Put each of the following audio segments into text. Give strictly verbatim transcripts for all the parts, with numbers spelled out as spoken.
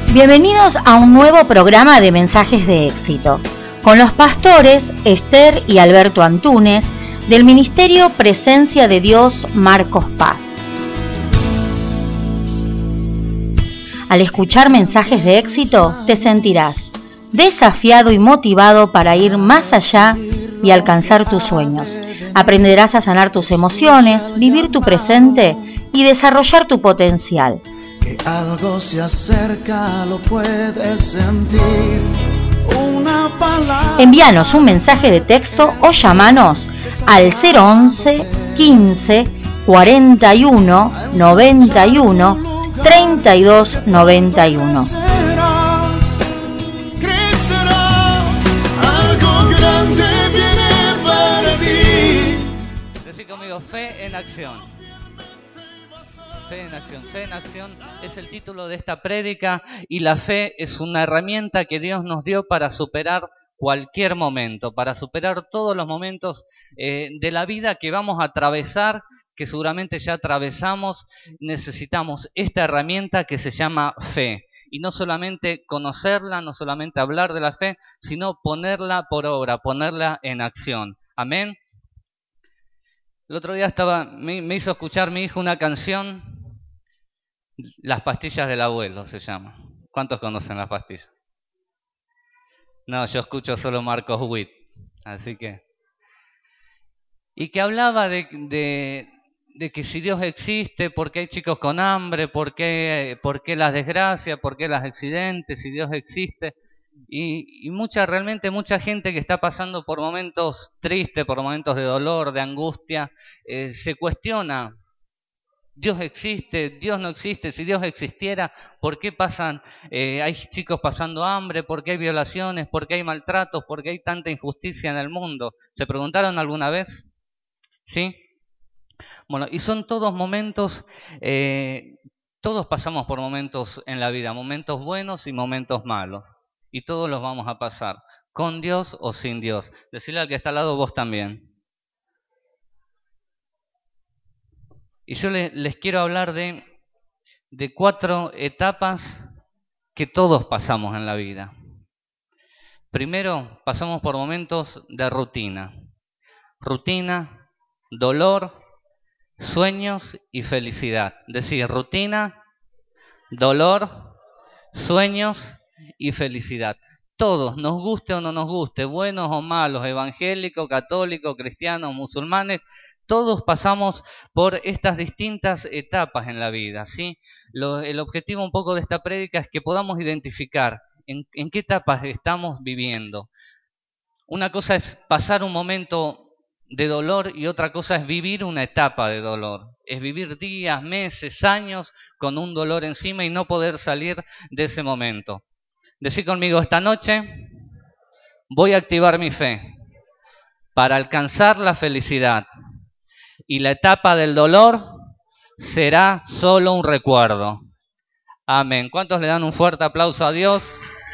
Bienvenidos a un nuevo programa de Mensajes de Éxito, con los pastores Esther y Alberto Antúnez, del Ministerio Presencia de Dios Marcos Paz. Al escuchar Mensajes de Éxito, te sentirás desafiado y motivado para ir más allá y alcanzar tus sueños. Aprenderás a sanar tus emociones, vivir tu presente y desarrollar tu potencial. Que algo se acerca, lo puedes sentir. Una palabra. Envíanos un mensaje de texto o llamanos al cero once, quince, cuarenta y uno, noventa y uno, treinta y dos noventa y uno. Crecerás, crecerás, algo grande viene para ti. Decí conmigo, fe en acción. Fe en acción. Fe en acción es el título de esta prédica, y la fe es una herramienta que Dios nos dio para superar cualquier momento, para superar todos los momentos eh, de la vida que vamos a atravesar, que seguramente ya atravesamos. Necesitamos esta herramienta que se llama fe. Y no solamente conocerla, no solamente hablar de la fe, sino ponerla por obra, ponerla en acción. Amén. El otro día estaba, me, me hizo escuchar mi hijo una canción, Las pastillas del abuelo se llama. ¿Cuántos conocen las pastillas? No, yo escucho solo Marcos Witt, así que... Y que hablaba de, de, de que si Dios existe, ¿por qué hay chicos con hambre? ¿Por qué, por qué las desgracias? ¿Por qué los accidentes? Si Dios existe... Y, y mucha, realmente mucha gente que está pasando por momentos tristes, por momentos de dolor, de angustia, eh, se cuestiona, ¿Dios existe? ¿Dios no existe? Si Dios existiera, ¿por qué pasan, eh, hay chicos pasando hambre? ¿Por qué hay violaciones? ¿Por qué hay maltratos? ¿Por qué hay tanta injusticia en el mundo? ¿Se preguntaron alguna vez? ¿Sí? Bueno, y son todos momentos... Eh, todos pasamos por momentos en la vida, momentos buenos y momentos malos. Y todos los vamos a pasar, con Dios o sin Dios. Decirle al que está al lado, vos también. Y yo le, les quiero hablar de, de cuatro etapas que todos pasamos en la vida. Primero, pasamos por momentos de rutina. Rutina, dolor, sueños y felicidad. Es decir, rutina, dolor, sueños y felicidad. Todos, nos guste o no nos guste, buenos o malos, evangélicos, católicos, cristianos, musulmanes, todos pasamos por estas distintas etapas en la vida, ¿sí? Lo, el objetivo un poco de esta prédica es que podamos identificar en, en qué etapas estamos viviendo. Una cosa es pasar un momento de dolor y otra cosa es vivir una etapa de dolor. Es vivir días, meses, años con un dolor encima y no poder salir de ese momento. Decí conmigo, esta noche voy a activar mi fe para alcanzar la felicidad. Y la etapa del dolor será solo un recuerdo. Amén. ¿Cuántos le dan un fuerte aplauso a Dios?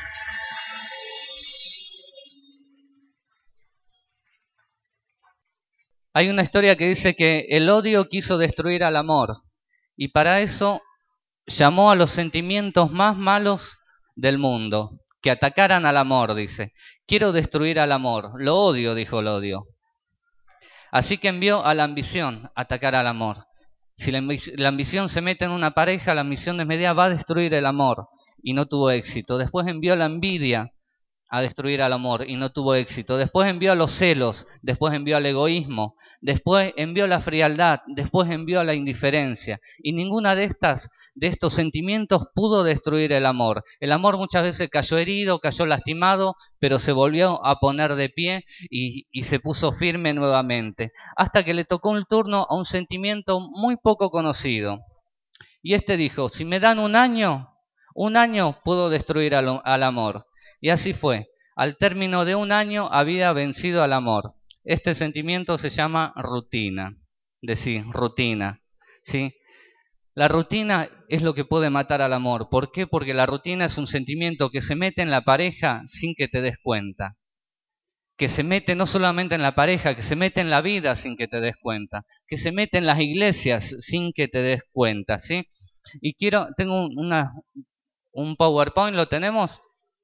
Hay una historia que dice que el odio quiso destruir al amor, y para eso llamó a los sentimientos más malos del mundo, que atacaran al amor, dice. Quiero destruir al amor. Lo odio, dijo el odio. Así que envió a la ambición a atacar al amor. Si la, ambi- la ambición se mete en una pareja, la ambición desmedida va a destruir el amor, y no tuvo éxito. Después envió la envidia a destruir al amor y no tuvo éxito. Después envió a los celos, después envió al egoísmo, después envió la frialdad, después envió a la indiferencia. Y ninguna de estas, de estos sentimientos pudo destruir el amor. El amor muchas veces cayó herido, cayó lastimado, pero se volvió a poner de pie y, y se puso firme nuevamente. Hasta que le tocó el turno a un sentimiento muy poco conocido. Y este dijo, si me dan un año, un año puedo destruir al, al amor. Y así fue. Al término de un año había vencido al amor. Este sentimiento se llama rutina. Decir, rutina. ¿Sí? La rutina es lo que puede matar al amor. ¿Por qué? Porque la rutina es un sentimiento que se mete en la pareja sin que te des cuenta. Que se mete no solamente en la pareja, que se mete en la vida sin que te des cuenta. Que se mete en las iglesias sin que te des cuenta. ¿Sí? Y quiero, tengo una... un PowerPoint, ¿lo tenemos?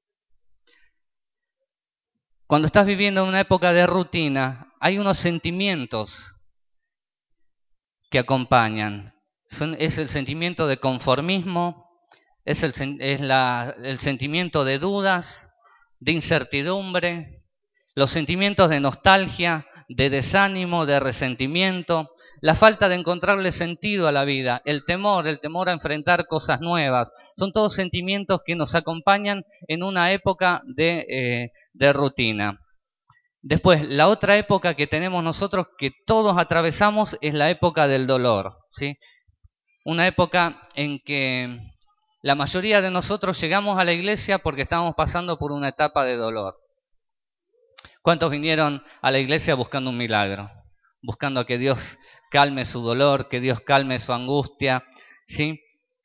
Cuando estás viviendo una época de rutina, hay unos sentimientos que acompañan. Son, es el sentimiento de conformismo, es, el, es la, el sentimiento de dudas, de incertidumbre, los sentimientos de nostalgia, de desánimo, de resentimiento, la falta de encontrarle sentido a la vida, el temor, el temor a enfrentar cosas nuevas. Son todos sentimientos que nos acompañan en una época de, eh, de rutina. Después, la otra época que tenemos nosotros, que todos atravesamos, es la época del dolor, ¿sí? Una época en que la mayoría de nosotros llegamos a la iglesia porque estamos pasando por una etapa de dolor. ¿Cuántos vinieron a la iglesia buscando un milagro? Buscando a que Dios calme su dolor, que Dios calme su angustia, ¿sí?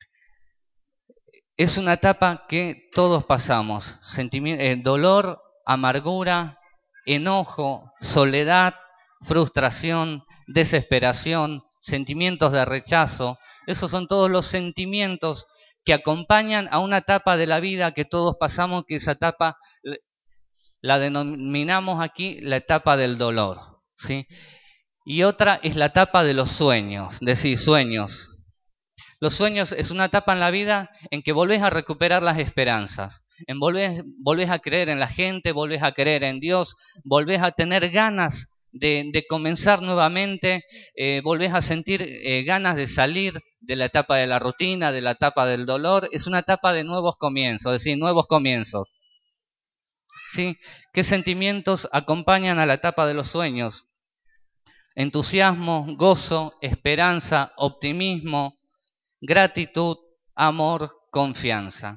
Es una etapa que todos pasamos. Sentimiento, eh, dolor, amargura, enojo, soledad, frustración, desesperación, sentimientos de rechazo. Esos son todos los sentimientos que acompañan a una etapa de la vida que todos pasamos, que esa etapa la denominamos aquí la etapa del dolor, ¿sí? Y otra es la etapa de los sueños, decir, sueños. Los sueños es una etapa en la vida en que volvés a recuperar las esperanzas, en volvés, volvés a creer en la gente, volvés a creer en Dios, volvés a tener ganas de, de comenzar nuevamente, eh, volvés a sentir eh, ganas de salir de la etapa de la rutina, de la etapa del dolor. Es una etapa de nuevos comienzos, es decir, nuevos comienzos. ¿Sí? ¿Qué sentimientos acompañan a la etapa de los sueños? Entusiasmo, gozo, esperanza, optimismo, gratitud, amor, confianza.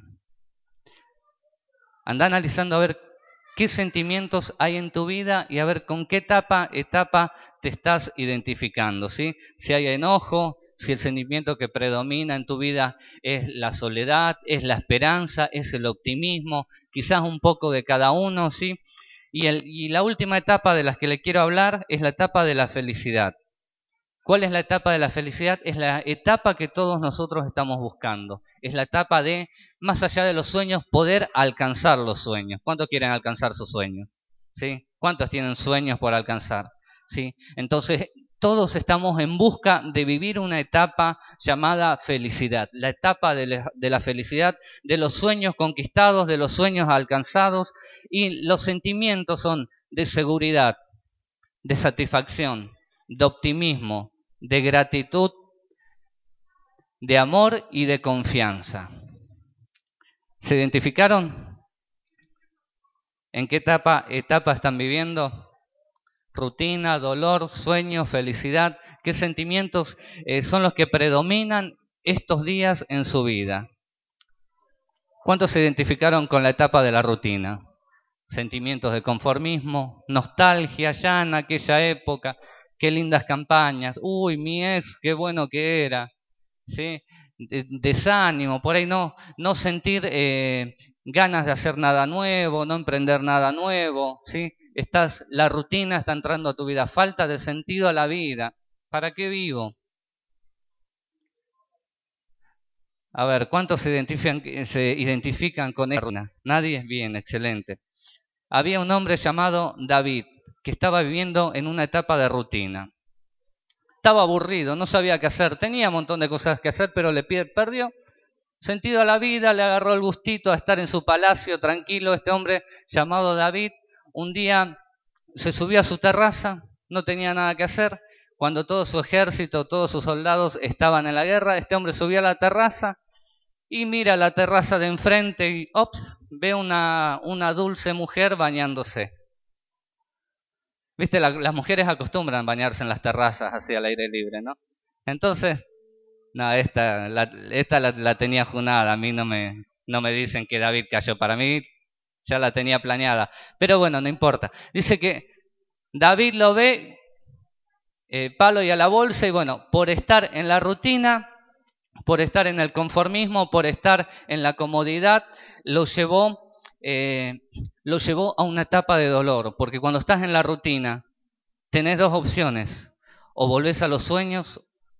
Anda analizando a ver qué sentimientos hay en tu vida y a ver con qué etapa, etapa te estás identificando, ¿sí? Si hay enojo, si el sentimiento que predomina en tu vida es la soledad, es la esperanza, es el optimismo, quizás un poco de cada uno, ¿sí? Y, el, y la última etapa de las que le quiero hablar es la etapa de la felicidad. ¿Cuál es la etapa de la felicidad? Es la etapa que todos nosotros estamos buscando. Es la etapa de, más allá de los sueños, poder alcanzar los sueños. ¿Cuántos quieren alcanzar sus sueños? ¿Sí? ¿Cuántos tienen sueños por alcanzar? ¿Sí? Entonces, todos estamos en busca de vivir una etapa llamada felicidad. La etapa de la, de la felicidad, de los sueños conquistados, de los sueños alcanzados. Y los sentimientos son de seguridad, de satisfacción, de optimismo, de gratitud, de amor y de confianza. ¿Se identificaron? ¿En qué etapa, etapa están viviendo? Rutina, dolor, sueño, felicidad. ¿Qué sentimientos eh, son los que predominan estos días en su vida? ¿Cuántos se identificaron con la etapa de la rutina? Sentimientos de conformismo, nostalgia ya en aquella época. Qué lindas campañas, uy, mi ex, qué bueno que era, ¿sí? Desánimo, por ahí no, no sentir eh, ganas de hacer nada nuevo, no emprender nada nuevo, ¿sí? Estás, la rutina está entrando a tu vida, falta de sentido a la vida. ¿Para qué vivo? A ver, ¿cuántos se identifican, se identifican con esta rutina? Nadie, bien, excelente. Había un hombre llamado David, que estaba viviendo en una etapa de rutina. Estaba aburrido, no sabía qué hacer, tenía un montón de cosas que hacer, pero le perdió sentido a la vida, le agarró el gustito a estar en su palacio tranquilo. Este hombre llamado David, un día se subió a su terraza, no tenía nada que hacer. Cuando todo su ejército, todos sus soldados estaban en la guerra, este hombre subió a la terraza y mira la terraza de enfrente y ops, ve una, una dulce mujer bañándose. Viste, la, las mujeres acostumbran bañarse en las terrazas así al aire libre, ¿no? Entonces, no, esta, la, esta la, la tenía junada, a mí no me, no me dicen que David cayó, para mí ya la tenía planeada. Pero bueno, no importa. Dice que David lo ve, eh, palo y a la bolsa, y bueno, por estar en la rutina, por estar en el conformismo, por estar en la comodidad, lo llevó... Eh, lo llevó a una etapa de dolor, porque cuando estás en la rutina tenés dos opciones: o volvés a los sueños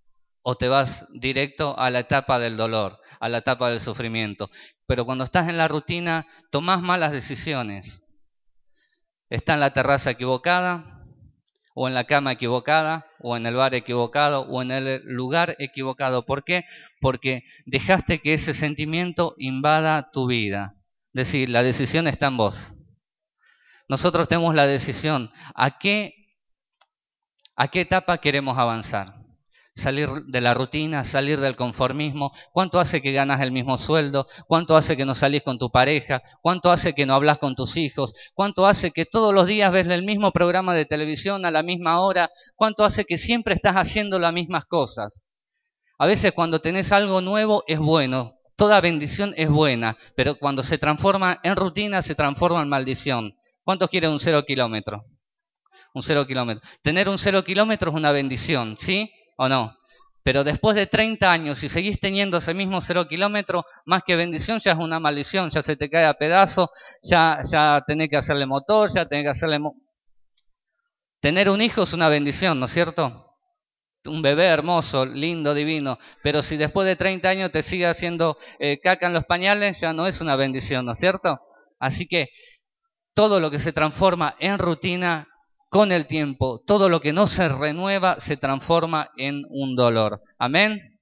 o te vas directo a la etapa del dolor, a la etapa del sufrimiento. Pero cuando estás en la rutina, tomás malas decisiones. Está en la terraza equivocada, o en la cama equivocada, o en el bar equivocado, o en el lugar equivocado. ¿Por qué? Porque dejaste que ese sentimiento invada tu vida. Es decir, la decisión está en vos. Nosotros tenemos la decisión. ¿A qué, a qué etapa queremos avanzar? Salir de la rutina, salir del conformismo. ¿Cuánto hace que ganas el mismo sueldo? ¿Cuánto hace que no salís con tu pareja? ¿Cuánto hace que no hablas con tus hijos? ¿Cuánto hace que todos los días ves el mismo programa de televisión a la misma hora? ¿Cuánto hace que siempre estás haciendo las mismas cosas? A veces cuando tenés algo nuevo es bueno, toda bendición es buena, pero cuando se transforma en rutina se transforma en maldición. ¿Cuántos quieren un cero kilómetro? Un cero kilómetro. Tener un cero kilómetro es una bendición, ¿sí? ¿O no? Pero después de treinta años, si seguís teniendo ese mismo cero kilómetro, más que bendición, ya es una maldición, ya se te cae a pedazos, ya, ya tenés que hacerle motor, ya tenés que hacerle... Mo Tener un hijo es una bendición, ¿no es cierto? Un bebé hermoso, lindo, divino, pero si después de treinta años te sigue haciendo eh, caca en los pañales, ya no es una bendición, ¿no es cierto? Así que todo lo que se transforma en rutina, con el tiempo, todo lo que no se renueva se transforma en un dolor. ¿Amén?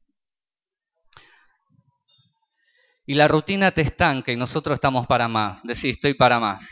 Y la rutina te estanca y nosotros estamos para más. Decís, estoy para más.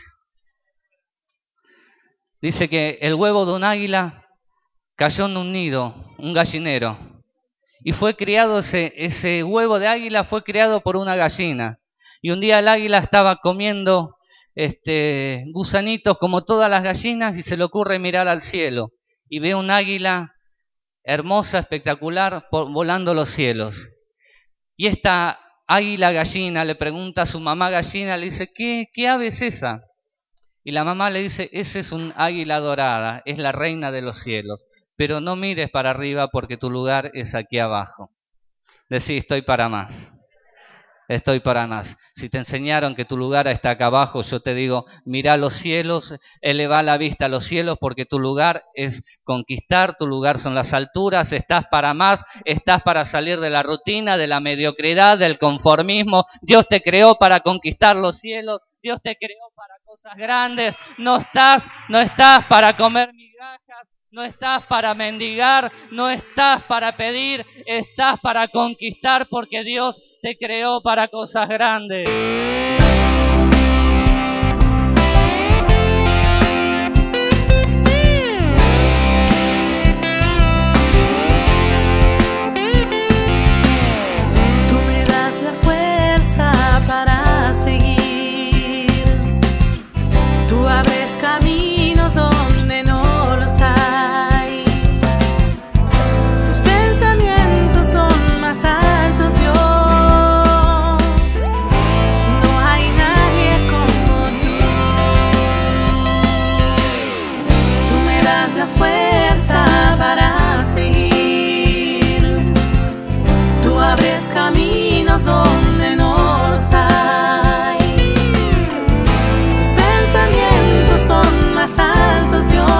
Dice que el huevo de un águila cayó en un nido, un gallinero. Y fue criado, ese, ese huevo de águila fue criado por una gallina. Y un día el águila estaba comiendo Este, gusanitos como todas las gallinas y se le ocurre mirar al cielo y ve un águila hermosa, espectacular, volando los cielos. Y esta águila gallina le pregunta a su mamá gallina, le dice, ¿qué, qué ave es esa? Y la mamá le dice, esa es un águila dorada, es la reina de los cielos, pero no mires para arriba porque tu lugar es aquí abajo. Decís, estoy para más. Estoy para más. Si te enseñaron que tu lugar está acá abajo, yo te digo, mira los cielos, eleva la vista a los cielos, porque tu lugar es conquistar, tu lugar son las alturas, estás para más, estás para salir de la rutina, de la mediocridad, del conformismo. Dios te creó para conquistar los cielos, Dios te creó para cosas grandes, no estás, no estás para comer migajas. No estás para mendigar, no estás para pedir, estás para conquistar porque Dios te creó para cosas grandes. Tú me das la fuerza para seguir, tú abres caminos donde no los hay. Más altos, Dios, no hay nadie como tú. Tú me das la fuerza para seguir, tú abres caminos donde no los hay. Tus pensamientos son más altos, Dios.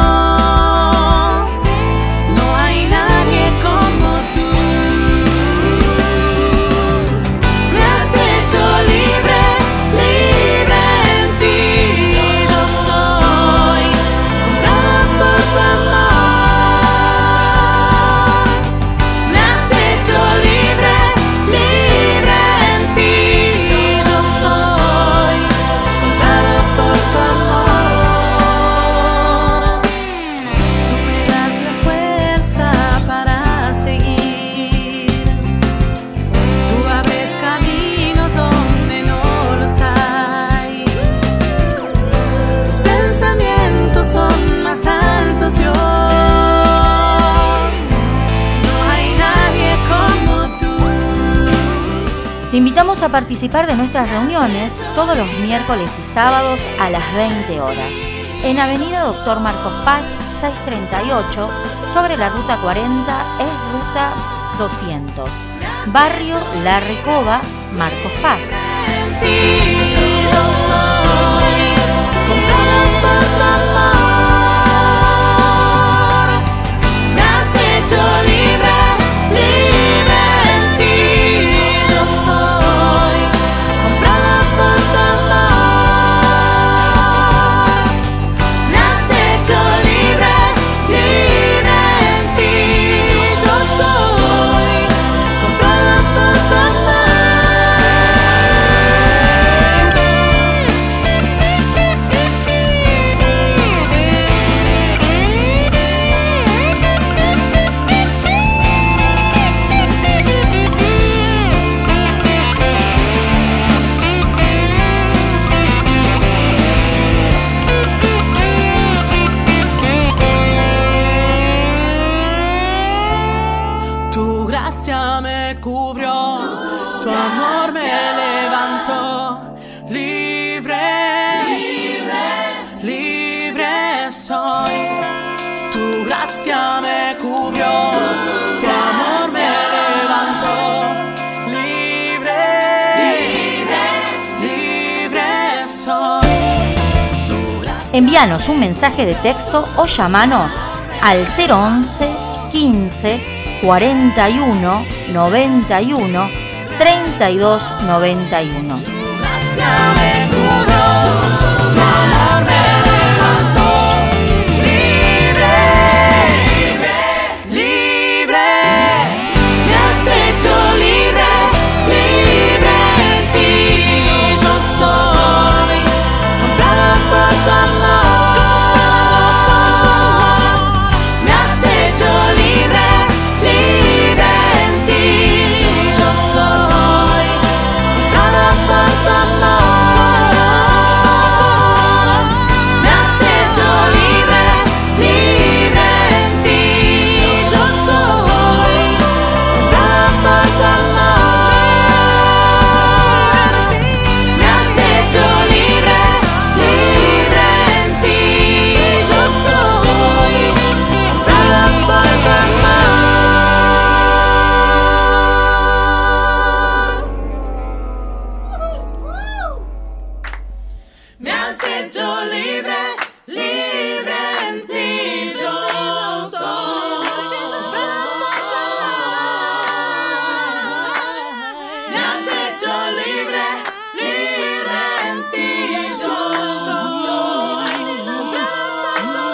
Te invitamos a participar de nuestras reuniones todos los miércoles y sábados a las veinte horas en Avenida Doctor Marcos Paz, seiscientos treinta y ocho, sobre la Ruta cuarenta, es Ruta doscientos, Barrio La Recoba, Marcos Paz. Me has hecho libre. gracia me cubrió, tu amor me levantó. Libre, libre, libre soy. Tu gracia me cubrió, tu amor me levantó. Libre, libre, libre soy. Tu gracia. Envíanos un mensaje de texto o llamanos al cero once, quince, cuarenta y uno, noventa y uno, treinta y dos noventa y uno. Tu gracia me cubrió, tu amor me levantó. Libre, libre, libre, me has hecho libre, libre en ti. Yo soy comprada por tu amor. Me has hecho libre, libre en ti. Yo soy comprada por tu amor. Me has hecho libre, libre en ti. Yo soy comprada por tu amor. Me has hecho libre, libre en ti. Yo soy comprada por tu amor. Me has hecho libre, libre en ti. Yo soy comprada por tu amor. Me has hecho libre, libre en ti. Yo soy comprada por tu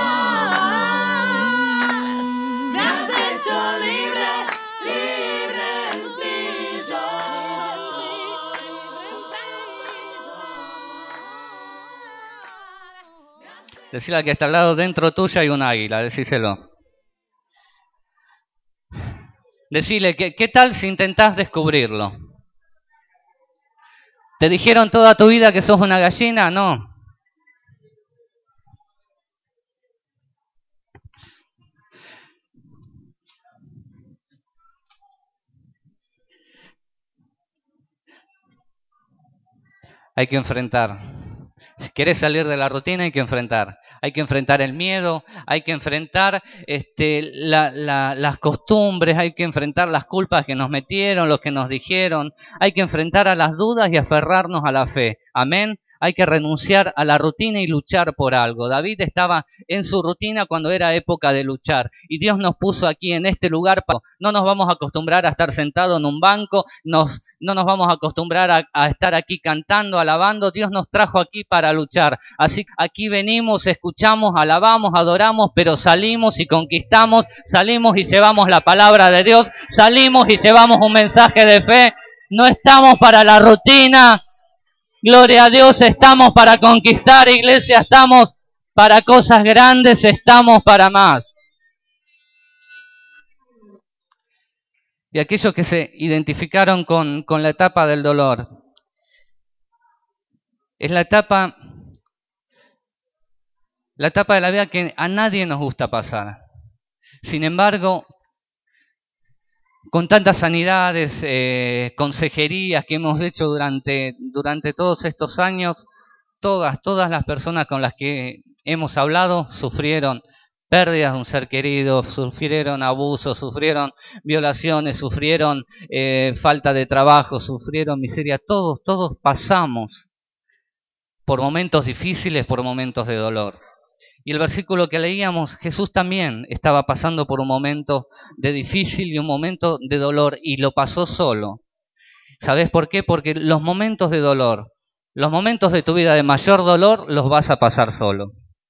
amor. Me has hecho libre, libre en ti. Yo soy Decirle al que está al lado, dentro tuyo hay un águila, decíselo. Decirle, ¿qué, ¿qué tal si intentás descubrirlo? ¿Te dijeron toda tu vida que sos una gallina? No. Hay que enfrentar. Si querés salir de la rutina, hay que enfrentar. Hay que enfrentar el miedo, hay que enfrentar este, la, la, las costumbres, hay que enfrentar las culpas que nos metieron, los que nos dijeron. Hay que enfrentar a las dudas y aferrarnos a la fe. Amén. Hay que renunciar a la rutina y luchar por algo. David estaba en su rutina cuando era época de luchar. Y Dios nos puso aquí en este lugar. No nos vamos a acostumbrar a estar sentados en un banco. Nos, no nos vamos a acostumbrar a, a estar aquí cantando, alabando. Dios nos trajo aquí para luchar. Así que aquí venimos, escuchamos, alabamos, adoramos, pero salimos y conquistamos. Salimos y llevamos la palabra de Dios. Salimos y llevamos un mensaje de fe. No estamos para la rutina. Gloria a Dios, estamos para conquistar, iglesia, estamos para cosas grandes, estamos para más. Y aquellos que se identificaron con, con la etapa del dolor, es la etapa, la etapa de la vida que a nadie nos gusta pasar. Sin embargo, con tantas sanidades, eh, consejerías que hemos hecho durante, durante todos estos años, todas, todas las personas con las que hemos hablado sufrieron pérdidas de un ser querido, sufrieron abusos, sufrieron violaciones, sufrieron eh, falta de trabajo, sufrieron miseria. Todos, todos pasamos por momentos difíciles, por momentos de dolor. Y el versículo que leíamos, Jesús también estaba pasando por un momento de difícil y un momento de dolor, y lo pasó solo. ¿Sabes por qué? Porque los momentos de dolor, los momentos de tu vida de mayor dolor, los vas a pasar solo.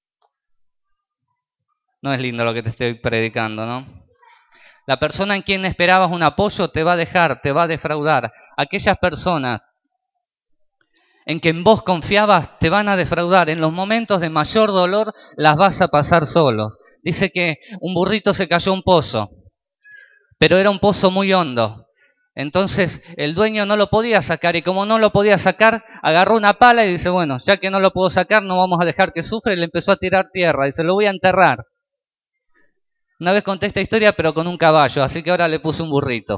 No es lindo lo que te estoy predicando, ¿no? La persona en quien esperabas un apoyo te va a dejar, te va a defraudar. Aquellas personas en que en vos confiabas te van a defraudar. En los momentos de mayor dolor las vas a pasar solo. Dice que un burrito se cayó a un pozo, pero era un pozo muy hondo. Entonces el dueño no lo podía sacar, y como no lo podía sacar, agarró una pala y dice, bueno, ya que no lo puedo sacar, no vamos a dejar que sufra, y le empezó a tirar tierra y se lo voy a enterrar. Una vez conté esta historia, pero con un caballo, así que ahora le puse un burrito.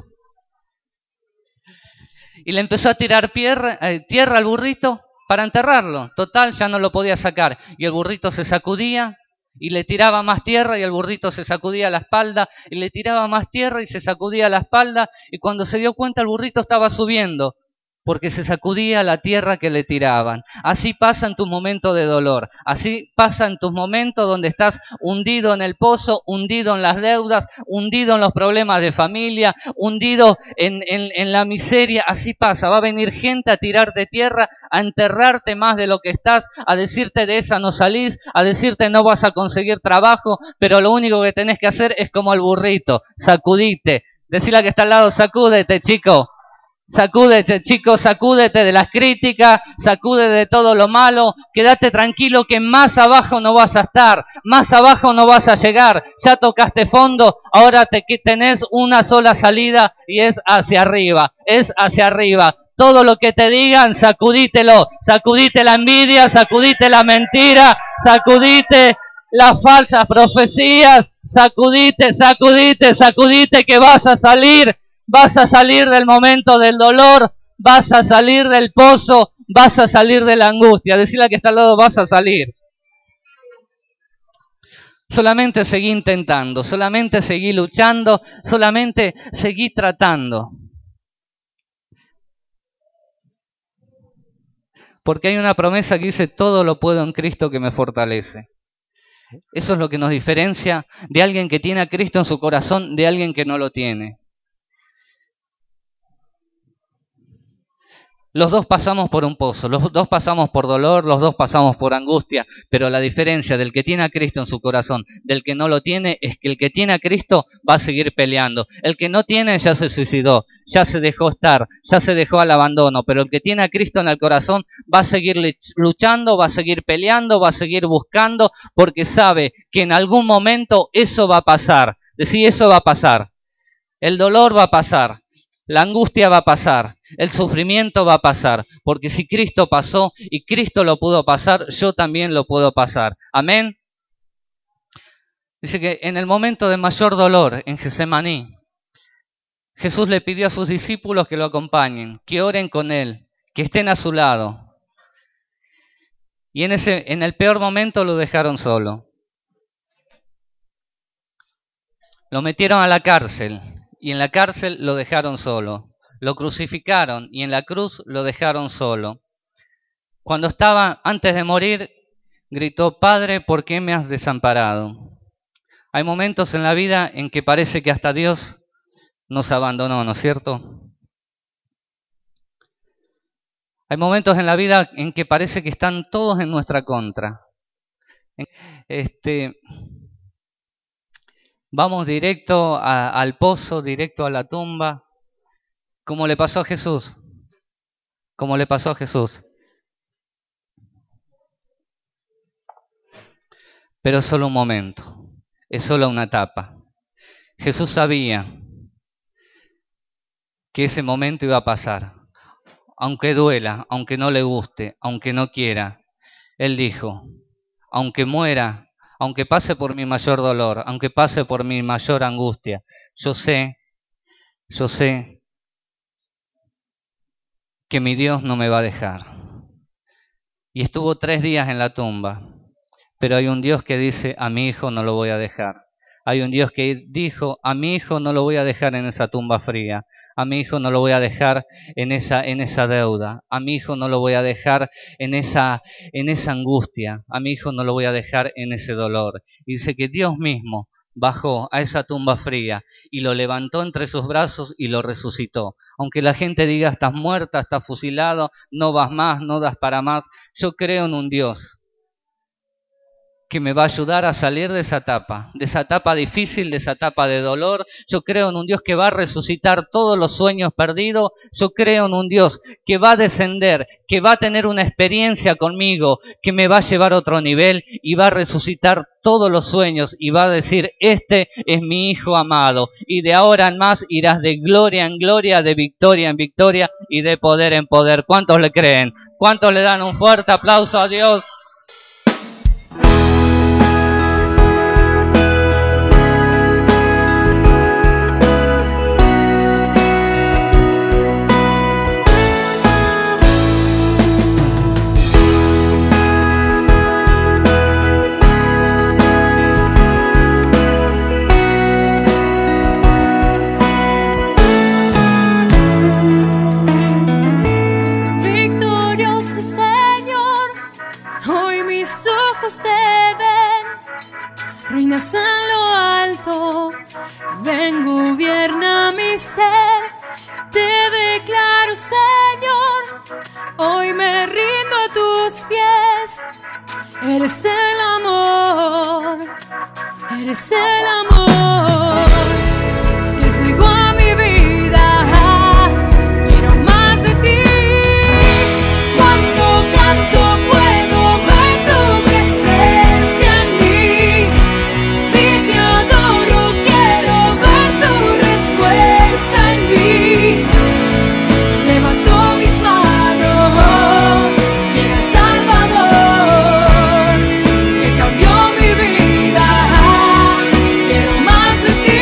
Y le empezó a tirar tierra, eh, tierra al burrito para enterrarlo. Total, ya no lo podía sacar. Y el burrito se sacudía y le tiraba más tierra y el burrito se sacudía la espalda y le tiraba más tierra y se sacudía la espalda. Y cuando se dio cuenta, el burrito estaba subiendo porque se sacudía la tierra que le tiraban. Así pasa en tus momentos de dolor. Así pasa en tus momentos donde estás hundido en el pozo, hundido en las deudas, hundido en los problemas de familia, hundido en, en, en la miseria. Así pasa. Va a venir gente a tirarte tierra, a enterrarte más de lo que estás, a decirte de esa no salís, a decirte no vas a conseguir trabajo, pero lo único que tenés que hacer es como el burrito, sacudite. Decirle a que está al lado, sacúdete, chico. Sacúdete, chicos, sacúdete de las críticas, sacúdete de todo lo malo, quédate tranquilo que más abajo no vas a estar, más abajo no vas a llegar, ya tocaste fondo, ahora te tenés una sola salida y es hacia arriba, es hacia arriba. Todo lo que te digan, sacudítelo, sacudite la envidia, sacudite la mentira, sacudite las falsas profecías, sacudite, sacudite, sacudite que vas a salir. Vas a salir del momento del dolor, vas a salir del pozo, vas a salir de la angustia. Decirle a que está al lado, vas a salir. Solamente seguí intentando, solamente seguí luchando, solamente seguí tratando. Porque hay una promesa que dice, todo lo puedo en Cristo que me fortalece. Eso es lo que nos diferencia de alguien que tiene a Cristo en su corazón, de alguien que no lo tiene. Los dos pasamos por un pozo, los dos pasamos por dolor, los dos pasamos por angustia, pero la diferencia del que tiene a Cristo en su corazón, del que no lo tiene, es que el que tiene a Cristo va a seguir peleando. El que no tiene ya se suicidó, ya se dejó estar, ya se dejó al abandono, pero el que tiene a Cristo en el corazón va a seguir luchando, va a seguir peleando, va a seguir buscando, porque sabe que en algún momento eso va a pasar. Decir, eso va a pasar. El dolor va a pasar. La angustia va a pasar, el sufrimiento va a pasar, porque si Cristo pasó y Cristo lo pudo pasar, yo también lo puedo pasar. Amén. Dice que en el momento de mayor dolor en Getsemaní, Jesús le pidió a sus discípulos que lo acompañen, que oren con él, que estén a su lado. Y en ese, en el peor momento lo dejaron solo. Lo metieron a la cárcel. Y en la cárcel lo dejaron solo. Lo crucificaron y en la cruz lo dejaron solo. Cuando estaba antes de morir, gritó, Padre, ¿por qué me has desamparado? Hay momentos en la vida en que parece que hasta Dios nos abandonó, ¿no es cierto? Hay momentos en la vida en que parece que están todos en nuestra contra. Este... Vamos directo a, al pozo, directo a la tumba, como le pasó a Jesús, como le pasó a Jesús. Pero es solo un momento, es solo una etapa. Jesús sabía que ese momento iba a pasar, aunque duela, aunque no le guste, aunque no quiera. Él dijo, aunque muera, aunque pase por mi mayor dolor, aunque pase por mi mayor angustia, yo sé, yo sé que mi Dios no me va a dejar. Y estuvo tres días en la tumba, pero hay un Dios que dice, a mi hijo no lo voy a dejar. Hay un Dios que dijo, a mi hijo no lo voy a dejar en esa tumba fría, a mi hijo no lo voy a dejar en esa, en esa deuda, a mi hijo no lo voy a dejar en esa, en esa angustia, a mi hijo no lo voy a dejar en ese dolor. Y dice que Dios mismo bajó a esa tumba fría y lo levantó entre sus brazos y lo resucitó. Aunque la gente diga, estás muerta, estás fusilado, no vas más, no das para más, yo creo en un Dios que me va a ayudar a salir de esa etapa, de esa etapa difícil, de esa etapa de dolor. Yo creo en un Dios que va a resucitar todos los sueños perdidos. Yo creo en un Dios que va a descender, que va a tener una experiencia conmigo, que me va a llevar a otro nivel y va a resucitar todos los sueños y va a decir, este es mi hijo amado. Y de ahora en más irás de gloria en gloria, de victoria en victoria y de poder en poder. ¿Cuántos le creen? ¿Cuántos le dan un fuerte aplauso a Dios? mi ser. Te declaro, Señor, hoy me rindo a tus pies. Eres el amor, eres el amor que llegó a mi vida. Quiero más de ti. Cuando canto puedo ver tu presencia en mí. Si te adoro quiero ver tu respuesta en mí. Levanto mis manos y el Salvador que cambió mi vida. Quiero más de ti.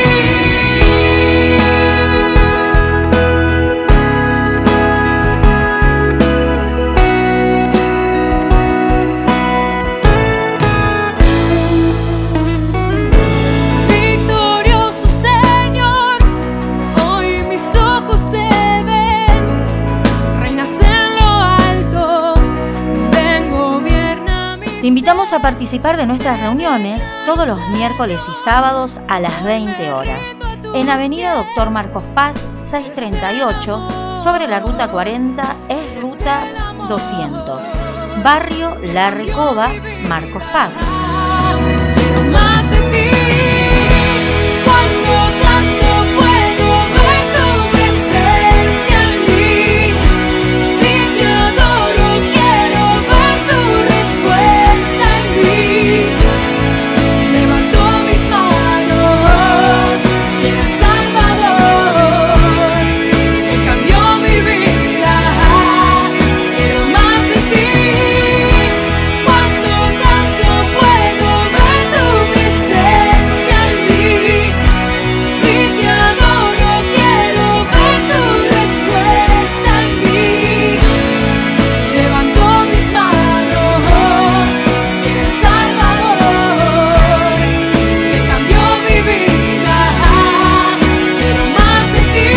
Victorioso Señor, hoy mis ojos te ven. Reinas en lo alto, ven, gobierna mi Te invitamos a participar de nuestras reuniones todos los miércoles y sábados a las veinte horas en Avenida Doctor Marcos Paz seiscientos treinta y ocho, sobre la Ruta cuarenta, es Ruta doscientos, Barrio La Recoba, Marcos Paz. Quiero más de ti. Cuando canto puedo ver tu presencia en mí. Si te adoro quiero ver tu respuesta en mí. Levanto mis manos y el Salvador que cambió mi vida. Quiero más de ti. Cuando canto puedo ver tu presencia en mí. Si te adoro quiero ver tu respuesta en mí. Levanto mis manos y el Salvador que cambió mi vida. Quiero más de ti.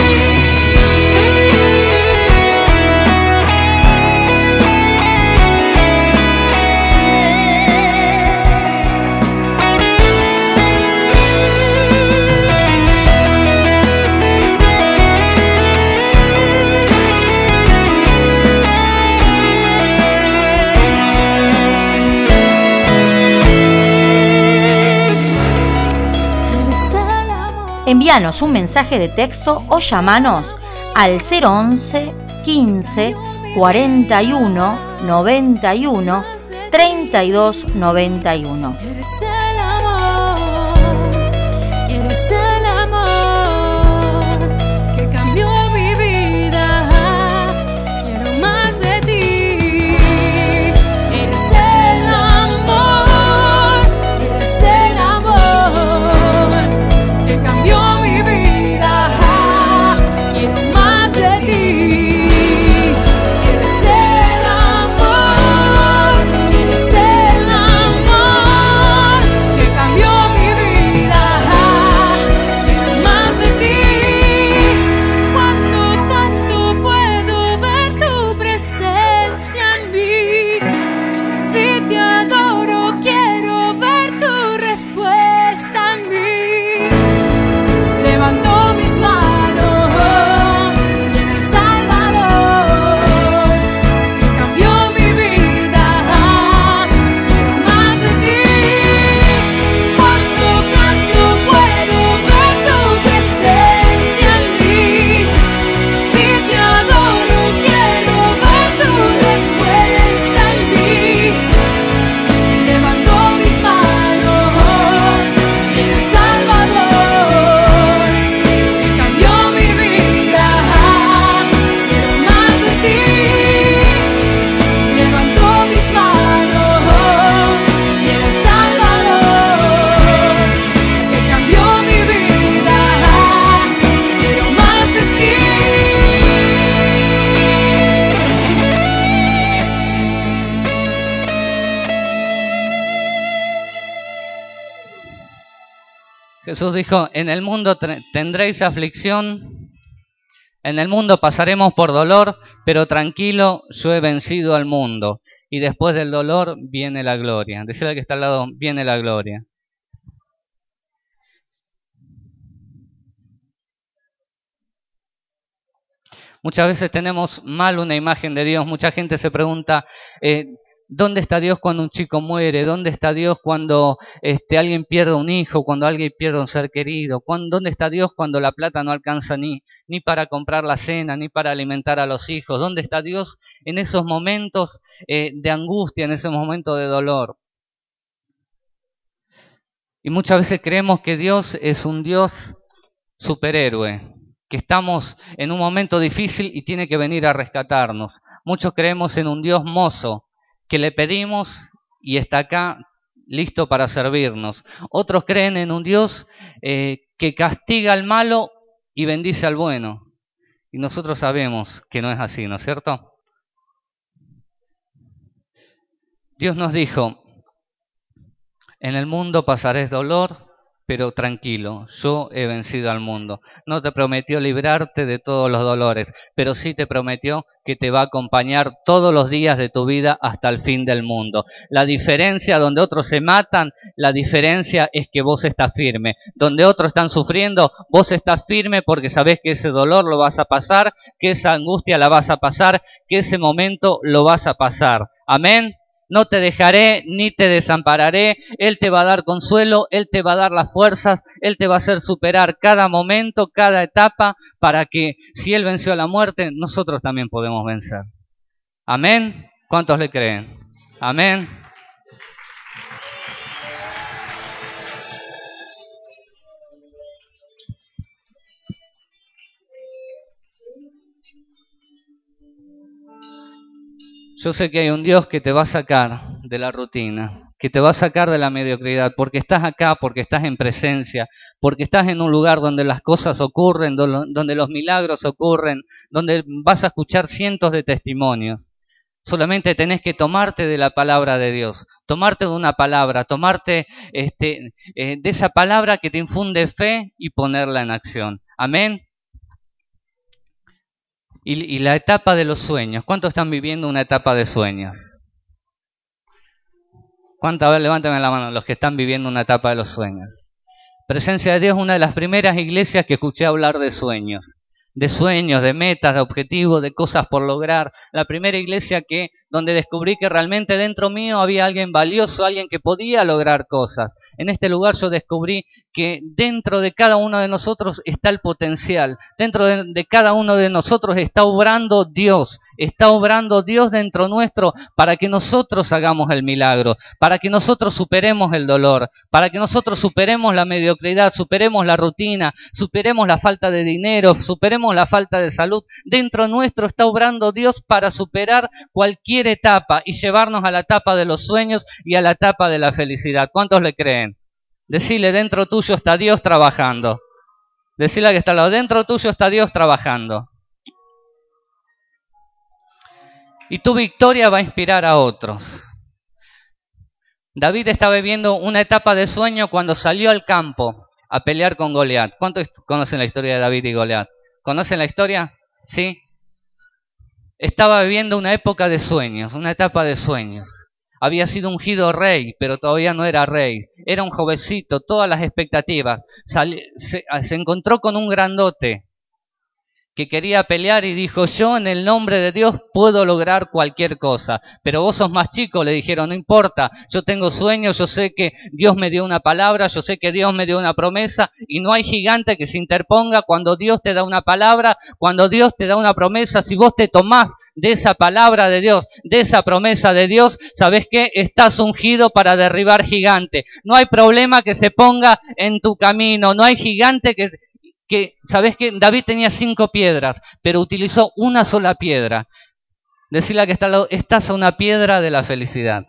Eres el amor. Envíanos un mensaje de texto o llamanos al cero once quince cuarenta y uno noventa y uno treinta y dos noventa y uno. Eres el amor, eres el amor que cambió mi vida. Quiero más de ti. Eres el amor, eres el amor que cambió mi vida. Quiero más de ti. Eres el amor, eres el amor que cambió mi vida. Quiero más de ti. Cuando canto puedo ver tu presencia en mí. Si te adoro quiero ver tu respuesta en mí. Levanto mis manos y en el Salvador que cambió mi vida. Quiero más de ti. Cuando canto puedo ver tu presencia en mí. Si te adoro quiero ver tu respuesta en mí. Levanto mis manos y en el Salvador que cambió mi vida. Quiero más de ti. Levanto mis manos y en el Salvador que cambió mi vida. Quiero más de ti. Jesús dijo, en el mundo tre- tendréis aflicción, en el mundo pasaremos por dolor, pero tranquilo, yo he vencido al mundo. Y después del dolor viene la gloria. Decirle al que está al lado, viene la gloria. Muchas veces tenemos mal una imagen de Dios. Mucha gente se pregunta, eh, ¿dónde está Dios cuando un chico muere? ¿Dónde está Dios cuando este, alguien pierde un hijo? ¿Cuando alguien pierde un ser querido? ¿Cuándo, ¿Dónde está Dios cuando la plata no alcanza ni, ni para comprar la cena, ni para alimentar a los hijos? ¿Dónde está Dios en esos momentos eh, de angustia, en ese momento de dolor? Y muchas veces creemos que Dios es un Dios superhéroe, que estamos en un momento difícil y tiene que venir a rescatarnos. Muchos creemos en un Dios mozo, que le pedimos y está acá listo para servirnos. Otros creen en un Dios eh, que castiga al malo y bendice al bueno. Y nosotros sabemos que no es así, ¿no es cierto? Dios nos dijo, en el mundo pasaréis dolor, pero tranquilo, yo he vencido al mundo. No te prometió librarte de todos los dolores, pero sí te prometió que te va a acompañar todos los días de tu vida hasta el fin del mundo. La diferencia, donde otros se matan, la diferencia es que vos estás firme. Donde otros están sufriendo, vos estás firme porque sabés que ese dolor lo vas a pasar, que esa angustia la vas a pasar, que ese momento lo vas a pasar. Amén. No te dejaré ni te desampararé. Él te va a dar consuelo, Él te va a dar las fuerzas, Él te va a hacer superar cada momento, cada etapa, para que si Él venció a la muerte, nosotros también podemos vencer. Amén. ¿Cuántos le creen? Amén. Yo sé que hay un Dios que te va a sacar de la rutina, que te va a sacar de la mediocridad, porque estás acá, porque estás en presencia, porque estás en un lugar donde las cosas ocurren, donde los milagros ocurren, donde vas a escuchar cientos de testimonios. Solamente tenés que tomarte de la palabra de Dios, tomarte de una palabra, tomarte este, eh, de esa palabra que te infunde fe y ponerla en acción. Amén. Y, y la etapa de los sueños. ¿Cuántos están viviendo una etapa de sueños? ¿Cuántas? A ver, levántame la mano los que están viviendo una etapa de los sueños. Presencia de Dios es una de las primeras iglesias que escuché hablar de sueños. De sueños, de metas, de objetivos, de cosas por lograr. La primera iglesia que, donde descubrí que realmente dentro mío había alguien valioso, alguien que podía lograr cosas. En este lugar yo descubrí que dentro de cada uno de nosotros está el potencial. Dentro de, de cada uno de nosotros está obrando Dios. Está obrando Dios dentro nuestro para que nosotros hagamos el milagro, para que nosotros superemos el dolor, para que nosotros superemos la mediocridad, superemos la rutina, superemos la falta de dinero, superemos la falta de salud. Dentro nuestro está obrando Dios para superar cualquier etapa y llevarnos a la etapa de los sueños y a la etapa de la felicidad. ¿Cuántos le creen? Decile, dentro tuyo está Dios trabajando. Decile que está al lado, dentro tuyo está Dios trabajando. Y tu victoria va a inspirar a otros. David estaba viviendo una etapa de sueño cuando salió al campo a pelear con Goliat. ¿Cuántos conocen la historia de David y Goliat? ¿Conocen la historia? ¿Sí? Estaba viviendo una época de sueños, una etapa de sueños. Había sido ungido rey, pero todavía no era rey. Era un jovencito, todas las expectativas. Sali- se, se encontró con un grandote que quería pelear y dijo, yo en el nombre de Dios puedo lograr cualquier cosa. Pero vos sos más chico, le dijeron, no importa, yo tengo sueños, yo sé que Dios me dio una palabra, yo sé que Dios me dio una promesa y no hay gigante que se interponga cuando Dios te da una palabra, cuando Dios te da una promesa. Si vos te tomás de esa palabra de Dios, de esa promesa de Dios, ¿sabés qué? Estás ungido para derribar gigante. No hay problema que se ponga en tu camino, no hay gigante que... que ¿sabés qué? David tenía cinco piedras, pero utilizó una sola piedra. Decirle que está al lado, estás a una piedra de la felicidad.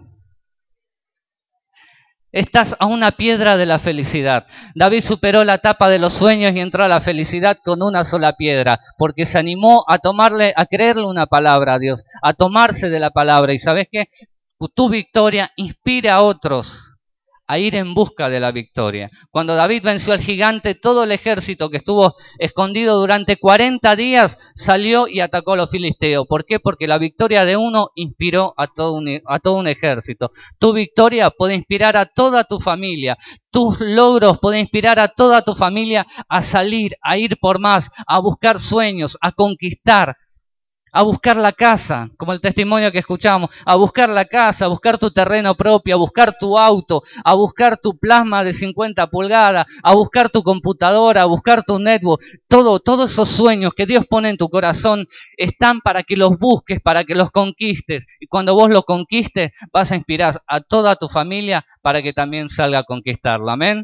Estás a una piedra de la felicidad. David superó la etapa de los sueños y entró a la felicidad con una sola piedra, porque se animó a tomarle, a creerle una palabra a Dios, a tomarse de la palabra. Y ¿sabés qué? Tu victoria inspira a otros a ir en busca de la victoria. Cuando David venció al gigante, todo el ejército que estuvo escondido durante cuarenta días salió y atacó a los filisteos. ¿Por qué? Porque la victoria de uno inspiró a todo un, a todo un ejército. Tu victoria puede inspirar a toda tu familia. Tus logros pueden inspirar a toda tu familia a salir, a ir por más, a buscar sueños, a conquistar, a buscar la casa, como el testimonio que escuchamos, a buscar la casa, a buscar tu terreno propio, a buscar tu auto, a buscar tu plasma de cincuenta pulgadas, a buscar tu computadora, a buscar tu netbook. Todo, todos esos sueños que Dios pone en tu corazón están para que los busques, para que los conquistes. Y cuando vos los conquistes, vas a inspirar a toda tu familia para que también salga a conquistarlo. Amén.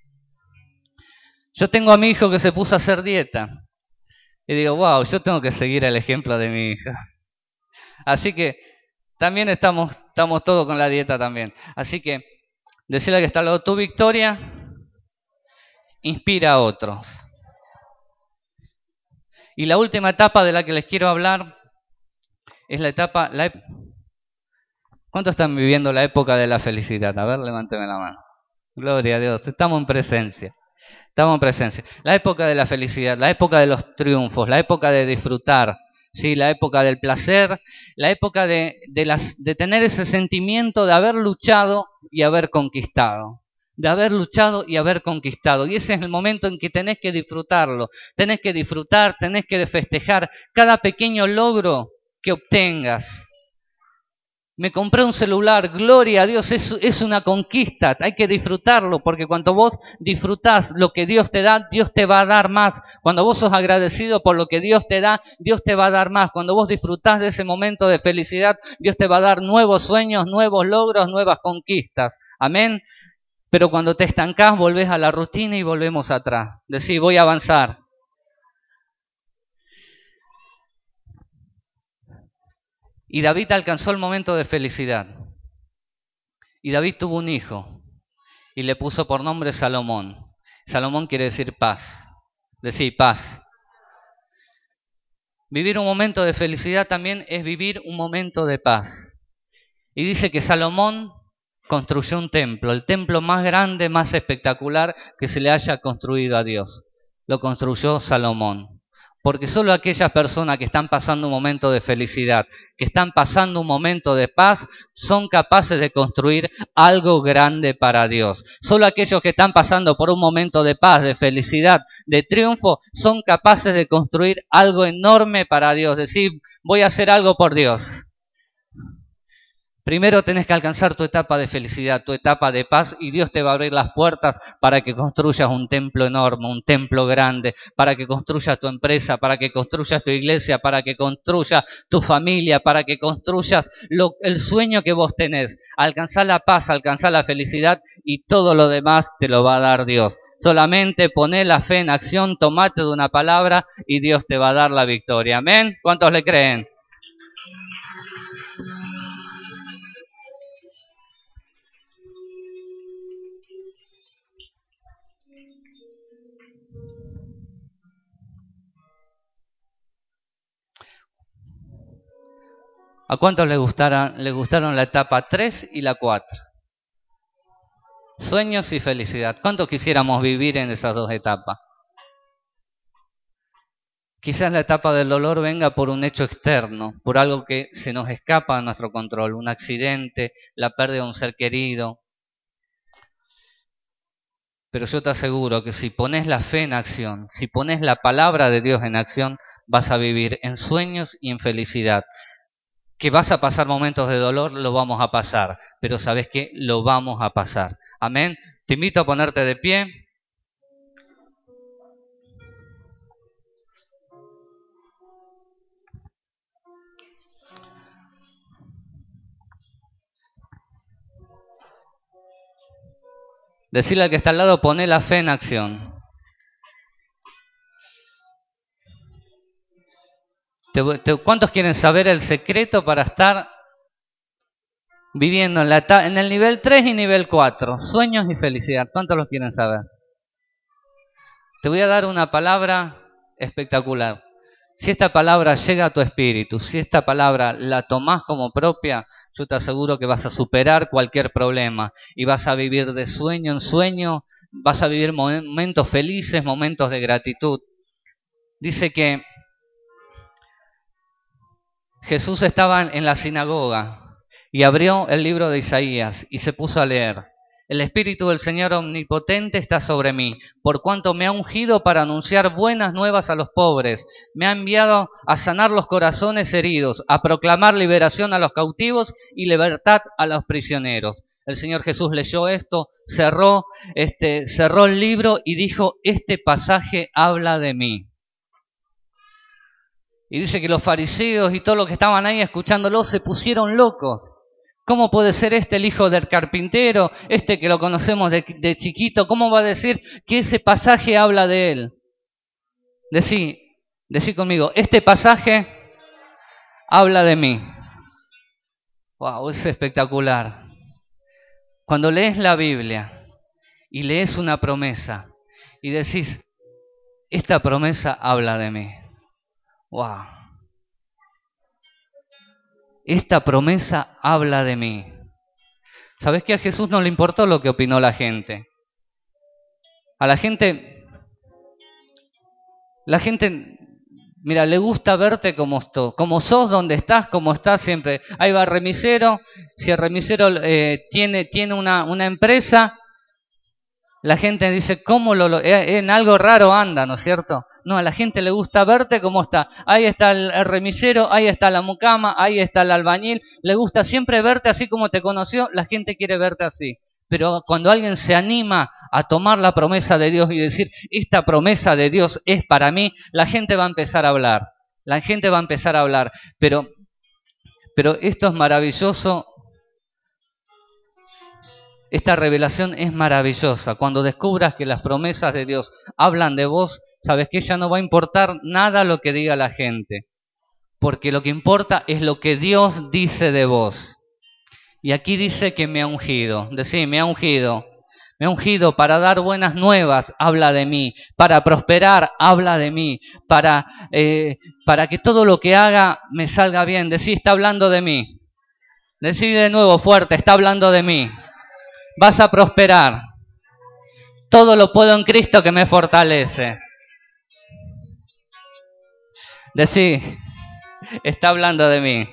Yo tengo a mi hijo que se puso a hacer dieta. Y digo, wow, yo tengo que seguir el ejemplo de mi hija. Así que también estamos, estamos todos con la dieta también. Así que decirle que está al lado, tu victoria inspira a otros. Y la última etapa de la que les quiero hablar es la etapa... La ep- ¿Cuántos están viviendo la época de la felicidad? A ver, levánteme la mano. Gloria a Dios, estamos en presencia. Estamos en presencia. La época de la felicidad, la época de los triunfos, la época de disfrutar, ¿sí? La época del placer, la época de, de, las, de tener ese sentimiento de haber luchado y haber conquistado. De haber luchado y haber conquistado. Y ese es el momento en que tenés que disfrutarlo. Tenés que disfrutar, tenés que festejar cada pequeño logro que obtengas. Me compré un celular, gloria a Dios, es, es una conquista, hay que disfrutarlo, porque cuando vos disfrutás lo que Dios te da, Dios te va a dar más. Cuando vos sos agradecido por lo que Dios te da, Dios te va a dar más. Cuando vos disfrutás de ese momento de felicidad, Dios te va a dar nuevos sueños, nuevos logros, nuevas conquistas. Amén. Pero cuando te estancás, volvés a la rutina y volvemos atrás. Decís, voy a avanzar. Y David alcanzó el momento de felicidad. Y David tuvo un hijo y le puso por nombre Salomón. Salomón quiere decir paz. Decir paz. Vivir un momento de felicidad también es vivir un momento de paz. Y dice que Salomón construyó un templo, el templo más grande, más espectacular que se le haya construido a Dios. Lo construyó Salomón. Porque solo aquellas personas que están pasando un momento de felicidad, que están pasando un momento de paz, son capaces de construir algo grande para Dios. Solo aquellos que están pasando por un momento de paz, de felicidad, de triunfo, son capaces de construir algo enorme para Dios. Decir, voy a hacer algo por Dios. Primero tenés que alcanzar tu etapa de felicidad, tu etapa de paz, y Dios te va a abrir las puertas para que construyas un templo enorme, un templo grande, para que construyas tu empresa, para que construyas tu iglesia, para que construyas tu familia, para que construyas lo, el sueño que vos tenés. Alcanzar la paz, alcanzar la felicidad, y todo lo demás te lo va a dar Dios. Solamente poné la fe en acción, tomate de una palabra y Dios te va a dar la victoria. ¿Amén? ¿Cuántos le creen? ¿A cuántos les gustaron, les gustaron la etapa tres y la cuatro? Sueños y felicidad. ¿Cuántos quisiéramos vivir en esas dos etapas? Quizás la etapa del dolor venga por un hecho externo, por algo que se nos escapa de nuestro control, un accidente, la pérdida de un ser querido. Pero yo te aseguro que si pones la fe en acción, si pones la palabra de Dios en acción, vas a vivir en sueños y en felicidad. Que vas a pasar momentos de dolor, lo vamos a pasar, pero ¿sabes qué? Lo vamos a pasar. Amén. Te invito a ponerte de pie. Decirle al que está al lado, poné la fe en acción. Te, te, ¿Cuántos quieren saber el secreto para estar viviendo en, la, en el nivel tres y nivel cuatro? Sueños y felicidad. ¿Cuántos los quieren saber? Te voy a dar una palabra espectacular. Si esta palabra llega a tu espíritu, si esta palabra la tomás como propia, yo te aseguro que vas a superar cualquier problema y vas a vivir de sueño en sueño, vas a vivir momentos felices, momentos de gratitud. Dice que Jesús estaba en la sinagoga y abrió el libro de Isaías y se puso a leer. El Espíritu del Señor Omnipotente está sobre mí, por cuanto me ha ungido para anunciar buenas nuevas a los pobres. Me ha enviado a sanar los corazones heridos, a proclamar liberación a los cautivos y libertad a los prisioneros. El Señor Jesús leyó esto, cerró, este, cerró el libro y dijo, este pasaje habla de mí. Y dice que los fariseos y todos los que estaban ahí escuchándolo se pusieron locos. ¿Cómo puede ser este el hijo del carpintero, este que lo conocemos de, de chiquito? ¿Cómo va a decir que ese pasaje habla de él? Decí, decí conmigo, este pasaje habla de mí. Wow, es espectacular. Cuando lees la Biblia y lees una promesa y decís, esta promesa habla de mí. Wow. Esta promesa habla de mí. ¿Sabés que a Jesús no le importó lo que opinó la gente? A la gente, la gente, mira, le gusta verte como, sos, como sos, donde estás, como estás siempre. Ahí va el remisero, si el remisero eh, tiene, tiene una, una empresa, la gente dice, ¿cómo lo, lo en algo raro anda, ¿no es cierto? No, a la gente le gusta verte como está. Ahí está el, el remisero, ahí está la mucama, ahí está el albañil. Le gusta siempre verte así como te conoció, la gente quiere verte así. Pero cuando alguien se anima a tomar la promesa de Dios y decir, esta promesa de Dios es para mí, la gente va a empezar a hablar. La gente va a empezar a hablar. Pero, pero esto es maravilloso. Esta revelación es maravillosa. Cuando descubras que las promesas de Dios hablan de vos, sabes que ya no va a importar nada lo que diga la gente. Porque lo que importa es lo que Dios dice de vos. Y aquí dice que me ha ungido. Decí, me ha ungido. Me ha ungido para dar buenas nuevas, habla de mí. Para prosperar, habla de mí. Para, eh, para que todo lo que haga me salga bien. Decí, está hablando de mí. Decí de nuevo fuerte, está hablando de mí. Vas a prosperar. Todo lo puedo en Cristo que me fortalece. Decí, está hablando de mí.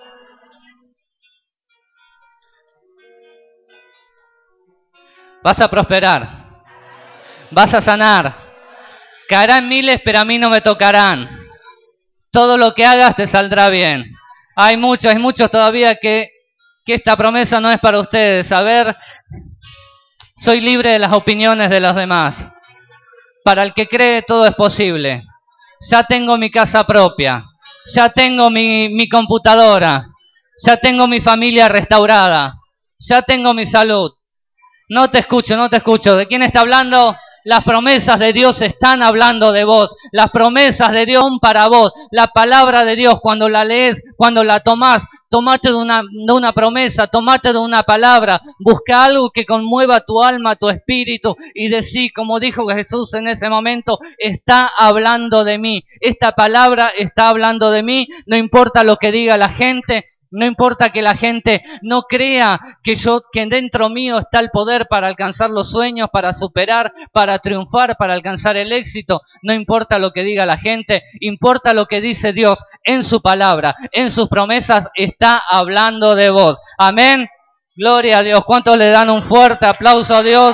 Vas a prosperar. Vas a sanar. Caerán miles, pero a mí no me tocarán. Todo lo que hagas te saldrá bien. Hay muchos, hay muchos todavía que... que esta promesa no es para ustedes. A ver, soy libre de las opiniones de los demás. Para el que cree, todo es posible. Ya tengo mi casa propia. Ya tengo mi, mi computadora. Ya tengo mi familia restaurada. Ya tengo mi salud. No te escucho, no te escucho. ¿De quién está hablando? Las promesas de Dios están hablando de vos. Las promesas de Dios son para vos. La palabra de Dios, cuando la lees, cuando la tomás, tomate de una, de una promesa, tomate de una palabra. Busca algo que conmueva tu alma, tu espíritu y decí, como dijo Jesús en ese momento, está hablando de mí. Esta palabra está hablando de mí. No importa lo que diga la gente, no importa que la gente no crea que yo, que dentro mío está el poder para alcanzar los sueños, para superar, para triunfar, para alcanzar el éxito. No importa lo que diga la gente, importa lo que dice Dios en su palabra, en sus promesas, está hablando de vos. Amén. Gloria a Dios. ¿Cuántos le dan un fuerte aplauso a Dios?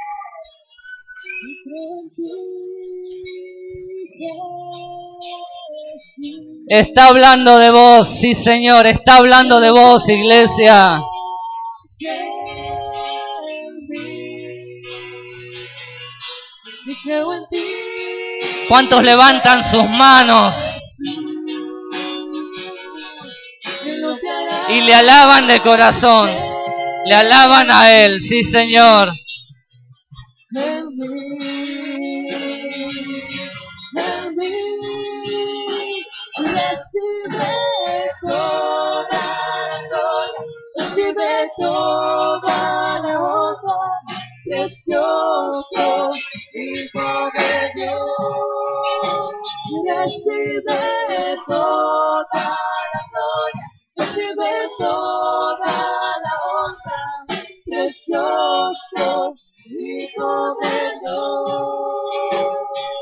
Está hablando de vos, sí Señor, está hablando de vos, iglesia. ¿Cuántos levantan sus manos y le alaban de corazón? Le alaban a Él, sí Señor. Recibe toda gloria, recibe toda la honra, precioso Hijo de Dios. recibe toda la gloria, recibe toda la honra, precioso Hijo de Dios.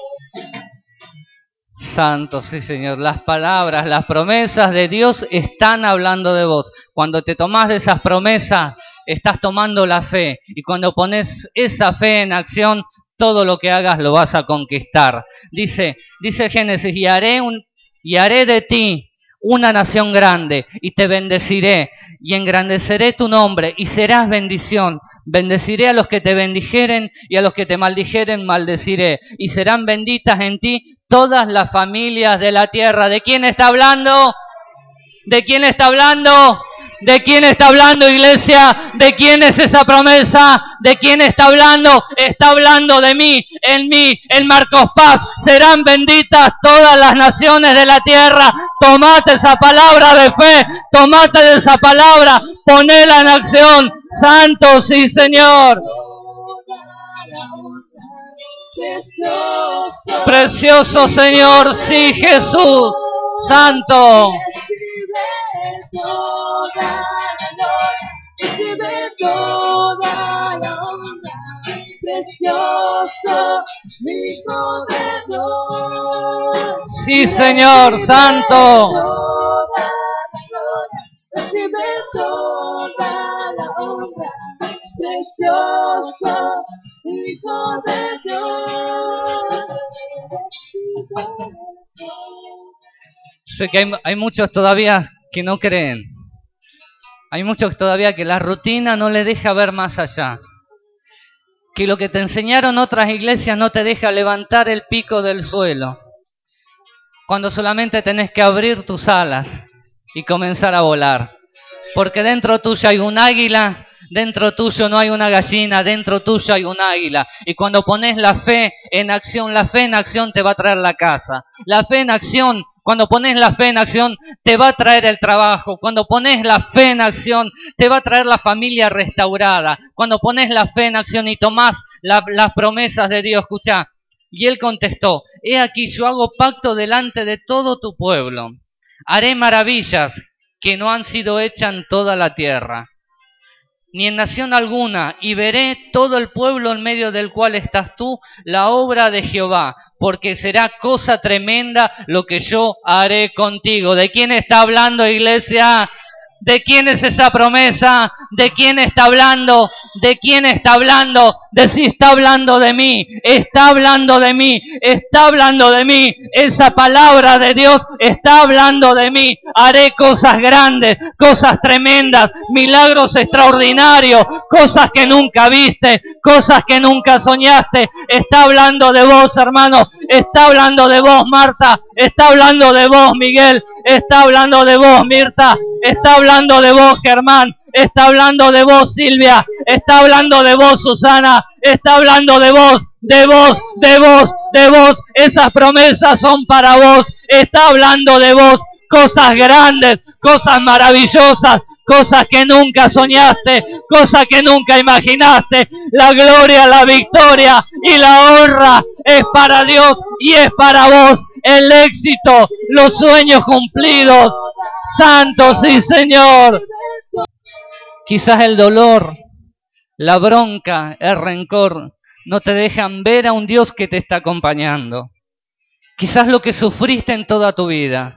Santo, sí, Señor. Las palabras, las promesas de Dios están hablando de vos. Cuando te tomás de esas promesas, estás tomando la fe. Y cuando pones esa fe en acción, todo lo que hagas lo vas a conquistar. Dice, dice Génesis, y haré, un, y haré de ti una nación grande, y te bendeciré, y engrandeceré tu nombre, y serás bendición. Bendeciré a los que te bendijeren, y a los que te maldijeren maldeciré, y serán benditas en ti todas las familias de la tierra. ¿De quién está hablando? ¿De quién está hablando? ¿De quién está hablando, iglesia? ¿De quién es esa promesa? ¿De quién está hablando? Está hablando de mí, en mí, en Marcos Paz. Serán benditas todas las naciones de la tierra. Tomate esa palabra de fe, tomate de esa palabra, ponela en acción. Santo, sí, Señor. Precioso, Precioso Señor, sí, Jesús. Santo. recibe toda la gloria, recibe toda la honra, precioso Hijo de Dios. Sí, Señor, Santo. Toda la gloria, recibe toda la honra, precioso Hijo de Dios. Recibe todo. Sé que hay, hay muchos todavía que no creen. Hay muchos todavía que la rutina no les deja ver más allá. Que lo que te enseñaron otras iglesias no te deja levantar el pico del suelo. Cuando solamente tenés que abrir tus alas y comenzar a volar. Porque dentro tuyo hay un águila, dentro tuyo no hay una gallina, dentro tuyo hay un águila. Y cuando pones la fe en acción, la fe en acción te va a traer la casa. La fe en acción, cuando pones la fe en acción, te va a traer el trabajo. Cuando pones la fe en acción, te va a traer la familia restaurada. Cuando pones la fe en acción y tomás la, las promesas de Dios, escuchá. Y él contestó, he aquí yo hago pacto delante de todo tu pueblo. Haré maravillas que no han sido hechas en toda la tierra, ni en nación alguna, y veré todo el pueblo en medio del cual estás tú, la obra de Jehová, porque será cosa tremenda lo que yo haré contigo. ¿De quién está hablando, iglesia? ¿De quién es esa promesa? ¿De quién está hablando? ¿De quién está hablando? De si está hablando de mí, está hablando de mí, está hablando de mí. Esa palabra de Dios está hablando de mí. Haré cosas grandes, cosas tremendas, milagros extraordinarios, cosas que nunca viste, cosas que nunca soñaste. Está hablando de vos, hermano. Está hablando de vos, Marta. Está hablando de vos, Miguel. Está hablando de vos, Mirta. Está hablando de vos, Germán. Está hablando de vos, Silvia. Está hablando de vos, Susana. Está hablando de vos, de vos, de vos, de vos. Esas promesas son para vos. Está hablando de vos. Cosas grandes, cosas maravillosas, cosas que nunca soñaste, cosas que nunca imaginaste. La gloria, la victoria y la honra es para Dios y es para vos. El éxito, los sueños cumplidos. Santo, sí, Señor. Quizás el dolor, la bronca, el rencor no te dejan ver a un Dios que te está acompañando. Quizás lo que sufriste en toda tu vida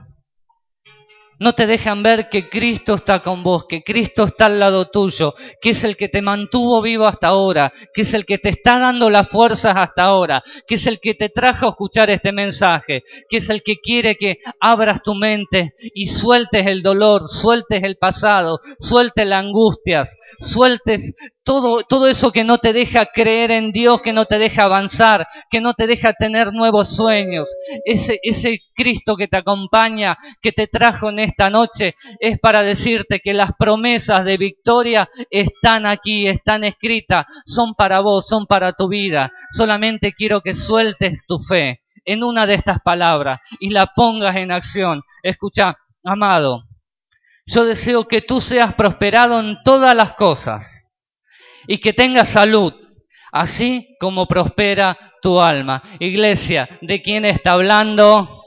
no te dejan ver que Cristo está con vos, que Cristo está al lado tuyo, que es el que te mantuvo vivo hasta ahora, que es el que te está dando las fuerzas hasta ahora, que es el que te trajo a escuchar este mensaje, que es el que quiere que abras tu mente y sueltes el dolor, sueltes el pasado, sueltes las angustias, sueltes todo, todo eso que no te deja creer en Dios, que no te deja avanzar, que no te deja tener nuevos sueños. Ese, ese Cristo que te acompaña, que te trajo en esta noche, es para decirte que las promesas de victoria están aquí, están escritas, son para vos, son para tu vida. Solamente quiero que sueltes tu fe en una de estas palabras y la pongas en acción. Escucha, amado, yo deseo que tú seas prosperado en todas las cosas y que tengas salud, así como prospera tu alma. Iglesia, ¿de quién está hablando?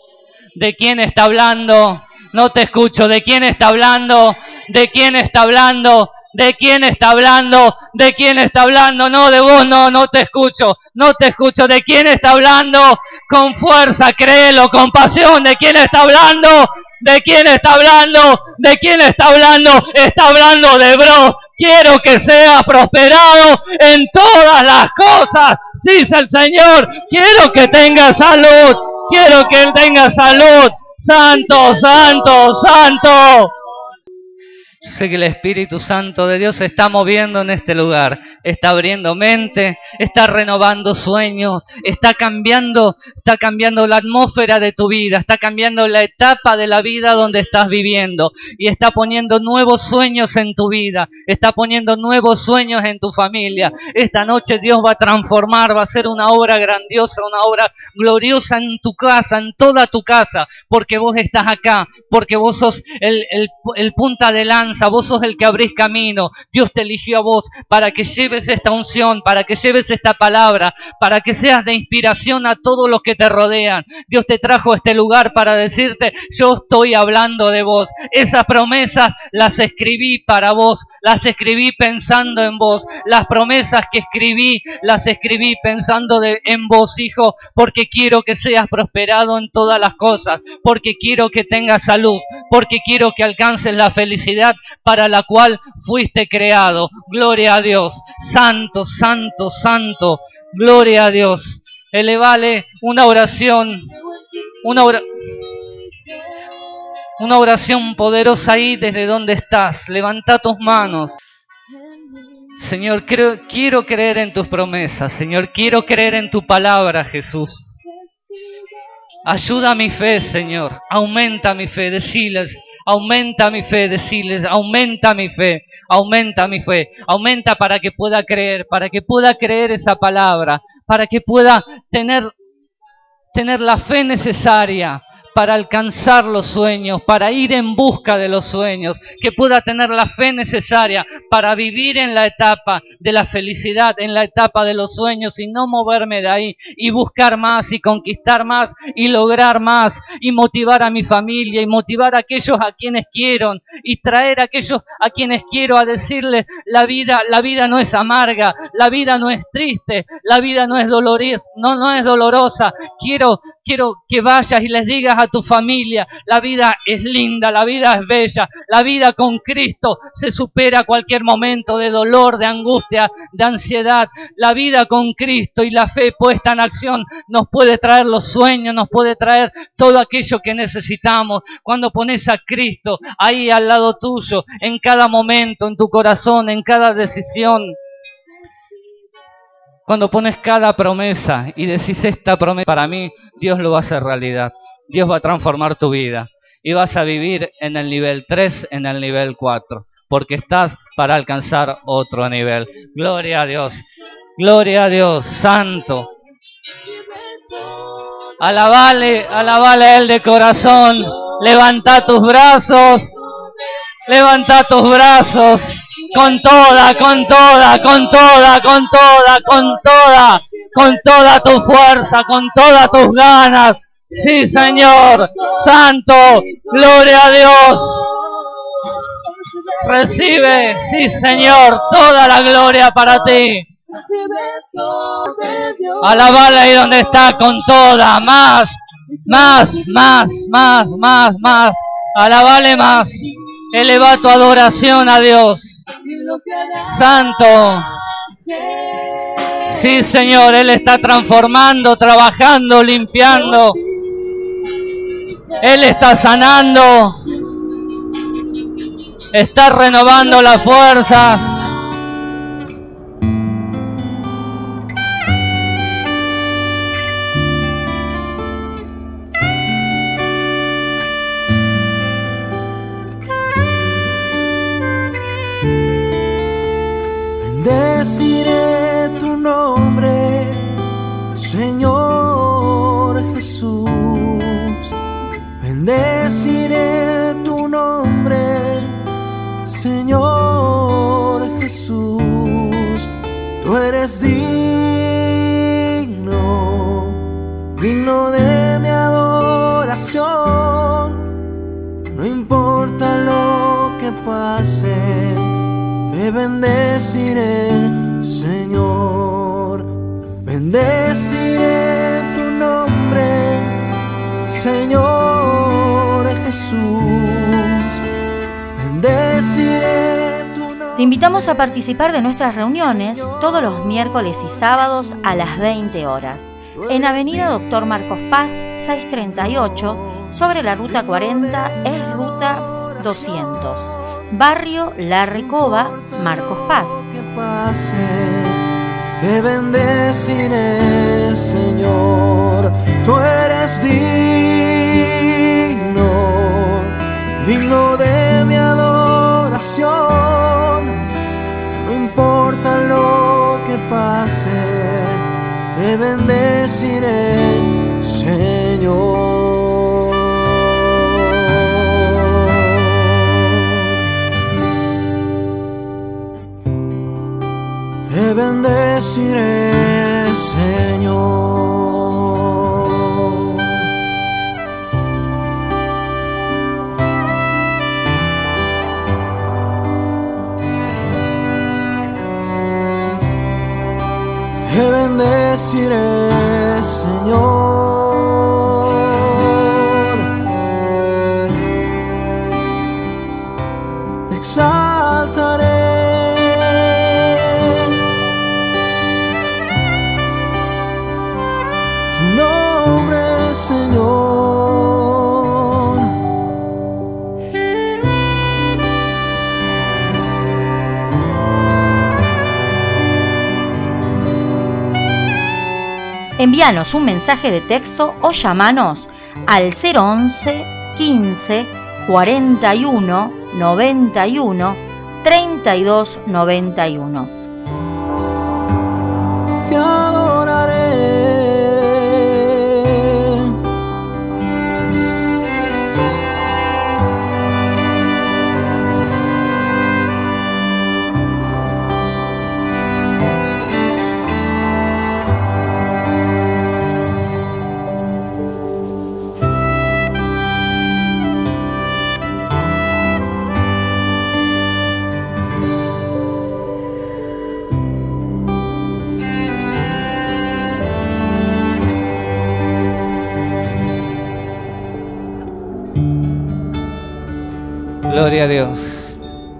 ¿De quién está hablando? No te escucho. ¿De quién está hablando? ¿De quién está hablando? ¿De quién está hablando? ¿De quién está hablando? No, de vos no, no te escucho. No te escucho. ¿De quién está hablando? Con fuerza, créelo, con pasión. ¿De quién está hablando? ¿De quién está hablando? ¿De quién está hablando? Está hablando de bro. Quiero que seas prosperado en todas las cosas, dice el Señor. Quiero que tenga salud. Quiero que él tenga salud. Santo, santo, santo. Sé que el Espíritu Santo de Dios se está moviendo en este lugar, está abriendo mente, está renovando sueños, está cambiando, está cambiando la atmósfera de tu vida, está cambiando la etapa de la vida donde estás viviendo y está poniendo nuevos sueños en tu vida, está poniendo nuevos sueños en tu familia. Esta noche Dios va a transformar, va a hacer una obra grandiosa, una obra gloriosa en tu casa, en toda tu casa, porque vos estás acá, porque vos sos el, el, el punta de lanza. Vos sos el que abrís camino. Dios te eligió a vos para que lleves esta unción, para que lleves esta palabra, para que seas de inspiración a todos los que te rodean. Dios te trajo a este lugar para decirte, yo estoy hablando de vos. Esas promesas las escribí para vos, las escribí pensando en vos. Las promesas que escribí, las escribí pensando de, en vos, hijo, porque quiero que seas prosperado en todas las cosas, porque quiero que tengas salud, porque quiero que alcances la felicidad para la cual fuiste creado. Gloria a Dios. Santo, santo, santo. Gloria a Dios. Elevale una oración. Una oración. Una oración poderosa ahí desde donde estás. Levanta tus manos. Señor, creo, quiero creer en tus promesas. Señor, quiero creer en tu palabra, Jesús. Ayuda mi fe, Señor. Aumenta mi fe. Deciles. Aumenta mi fe, deciles, aumenta mi fe, aumenta mi fe, aumenta para que pueda creer, para que pueda creer esa palabra, para que pueda tener, tener la fe necesaria para alcanzar los sueños, para ir en busca de los sueños, que pueda tener la fe necesaria para vivir en la etapa de la felicidad, en la etapa de los sueños y no moverme de ahí y buscar más y conquistar más y lograr más y motivar a mi familia y motivar a aquellos a quienes quiero y traer a aquellos a quienes quiero a decirles la vida, la vida no es amarga, la vida no es triste, la vida no es dolorosa, no, no es dolorosa. Quiero, quiero que vayas y les digas a tu familia, la vida es linda, la vida es bella, la vida con Cristo se supera cualquier momento de dolor, de angustia, de ansiedad. La vida con Cristo y la fe puesta en acción nos puede traer los sueños, nos puede traer todo aquello que necesitamos. Cuando pones a Cristo ahí al lado tuyo, en cada momento, en tu corazón, en cada decisión, cuando pones cada promesa y decís esta promesa para mí, Dios lo va a hacer realidad. Dios va a transformar tu vida y vas a vivir en el nivel tres, en el nivel cuatro, porque estás para alcanzar otro nivel. Gloria a Dios, gloria a Dios, santo. Alabale, alabale a Él de corazón. Levanta tus brazos, levanta tus brazos con toda, con toda, con toda, con toda, con toda, con toda tu fuerza, con todas tus ganas. Sí, Señor, santo, gloria a Dios. Recibe, sí, Señor, toda la gloria para ti. Alabala ahí donde está con toda, más, más, más, más, más, más. Alabale más. Eleva tu adoración a Dios. Santo. Sí, Señor, Él está transformando, trabajando, limpiando. Él está sanando, está renovando las fuerzas. Bendeciré tu nombre, Señor Jesús. Bendeciré tu nombre, Señor Jesús. Tú eres digno, digno de mi adoración. te bendeciré, Señor. Bendeciré tu nombre, Señor Jesús. Bendeciré tu nombre. Te invitamos a participar de nuestras reuniones todos los miércoles y sábados a las veinte horas en Avenida Doctor Marcos Paz seiscientos treinta y ocho, sobre la Ruta cuarenta, es Ruta doscientos, Barrio La Recoba, Marcos Paz. Que pase, te bendeciré, Señor. Tú eres digno, digno de mi adoración. No importa lo que pase, te bendeciré, Señor. Te bendeciré, Señor. Te bendeciré, Señor. Exaltaré tu nombre, Señor. Envíanos un mensaje de texto o llamanos al cero once, quince, cuarenta y uno, noventa y uno, treinta y dos noventa y uno. Te adoraré. Gloria a Dios.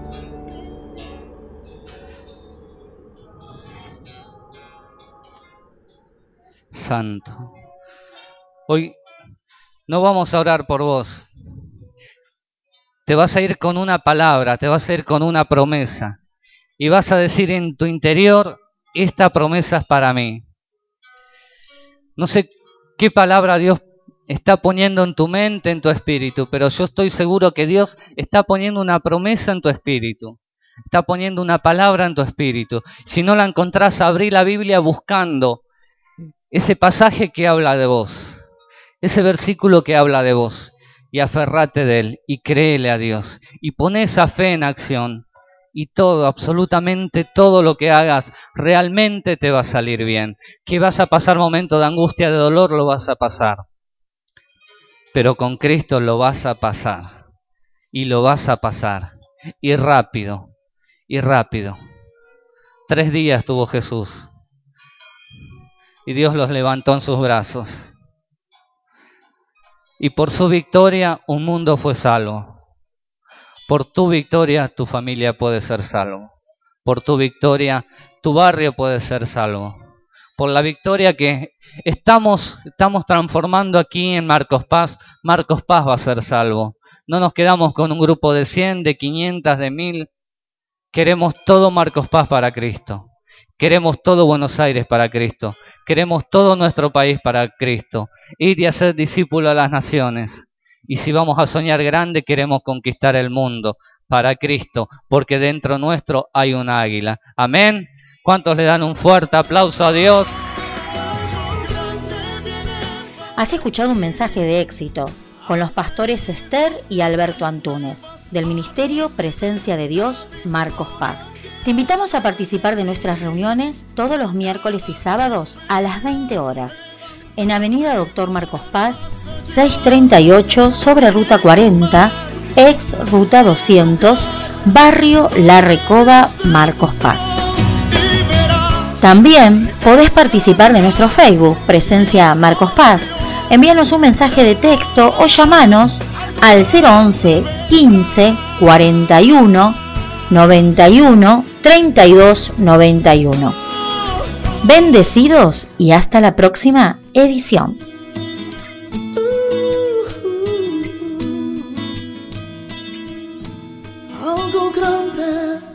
Santo. Hoy no vamos a orar por vos. Te vas a ir con una palabra, te vas a ir con una promesa. Y vas a decir en tu interior, esta promesa es para mí. No sé qué palabra Dios está poniendo en tu mente, en tu espíritu, pero yo estoy seguro que Dios está poniendo una promesa en tu espíritu, está poniendo una palabra en tu espíritu. Si no la encontrás, abrí la Biblia buscando ese pasaje que habla de vos, ese versículo que habla de vos, y aferrate de él, y créele a Dios, y pon esa fe en acción, y todo, absolutamente todo lo que hagas, realmente te va a salir bien. Que vas a pasar momentos de angustia, de dolor, lo vas a pasar. Pero con Cristo lo vas a pasar, y lo vas a pasar, y rápido, y rápido. Tres días tuvo Jesús, y Dios los levantó en sus brazos. Y por su victoria un mundo fue salvo. Por tu victoria tu familia puede ser salvo. Por tu victoria tu barrio puede ser salvo. Por la victoria que estamos, estamos transformando aquí en Marcos Paz, Marcos Paz va a ser salvo. No nos quedamos con un grupo de cien, de quinientos, de mil. Queremos todo Marcos Paz para Cristo. Queremos todo Buenos Aires para Cristo. Queremos todo nuestro país para Cristo. Ir y hacer discípulos a las naciones. Y si vamos a soñar grande, queremos conquistar el mundo para Cristo, porque dentro nuestro hay un águila. Amén. ¿Cuántos le dan un fuerte aplauso a Dios? Has escuchado un mensaje de éxito con los pastores Esther y Alberto Antúnez, del Ministerio Presencia de Dios, Marcos Paz. Te invitamos a participar de nuestras reuniones todos los miércoles y sábados a las veinte horas, en Avenida Doctor Marcos Paz, seiscientos treinta y ocho, sobre Ruta cuarenta, ex Ruta doscientos, Barrio La Recoba, Marcos Paz. También podés participar de nuestro Facebook, Presencia Marcos Paz. Envíanos un mensaje de texto o llamanos al cero once quince cuarenta y uno noventa y uno treinta y dos noventa y uno. Bendecidos y hasta la próxima edición. Algo grande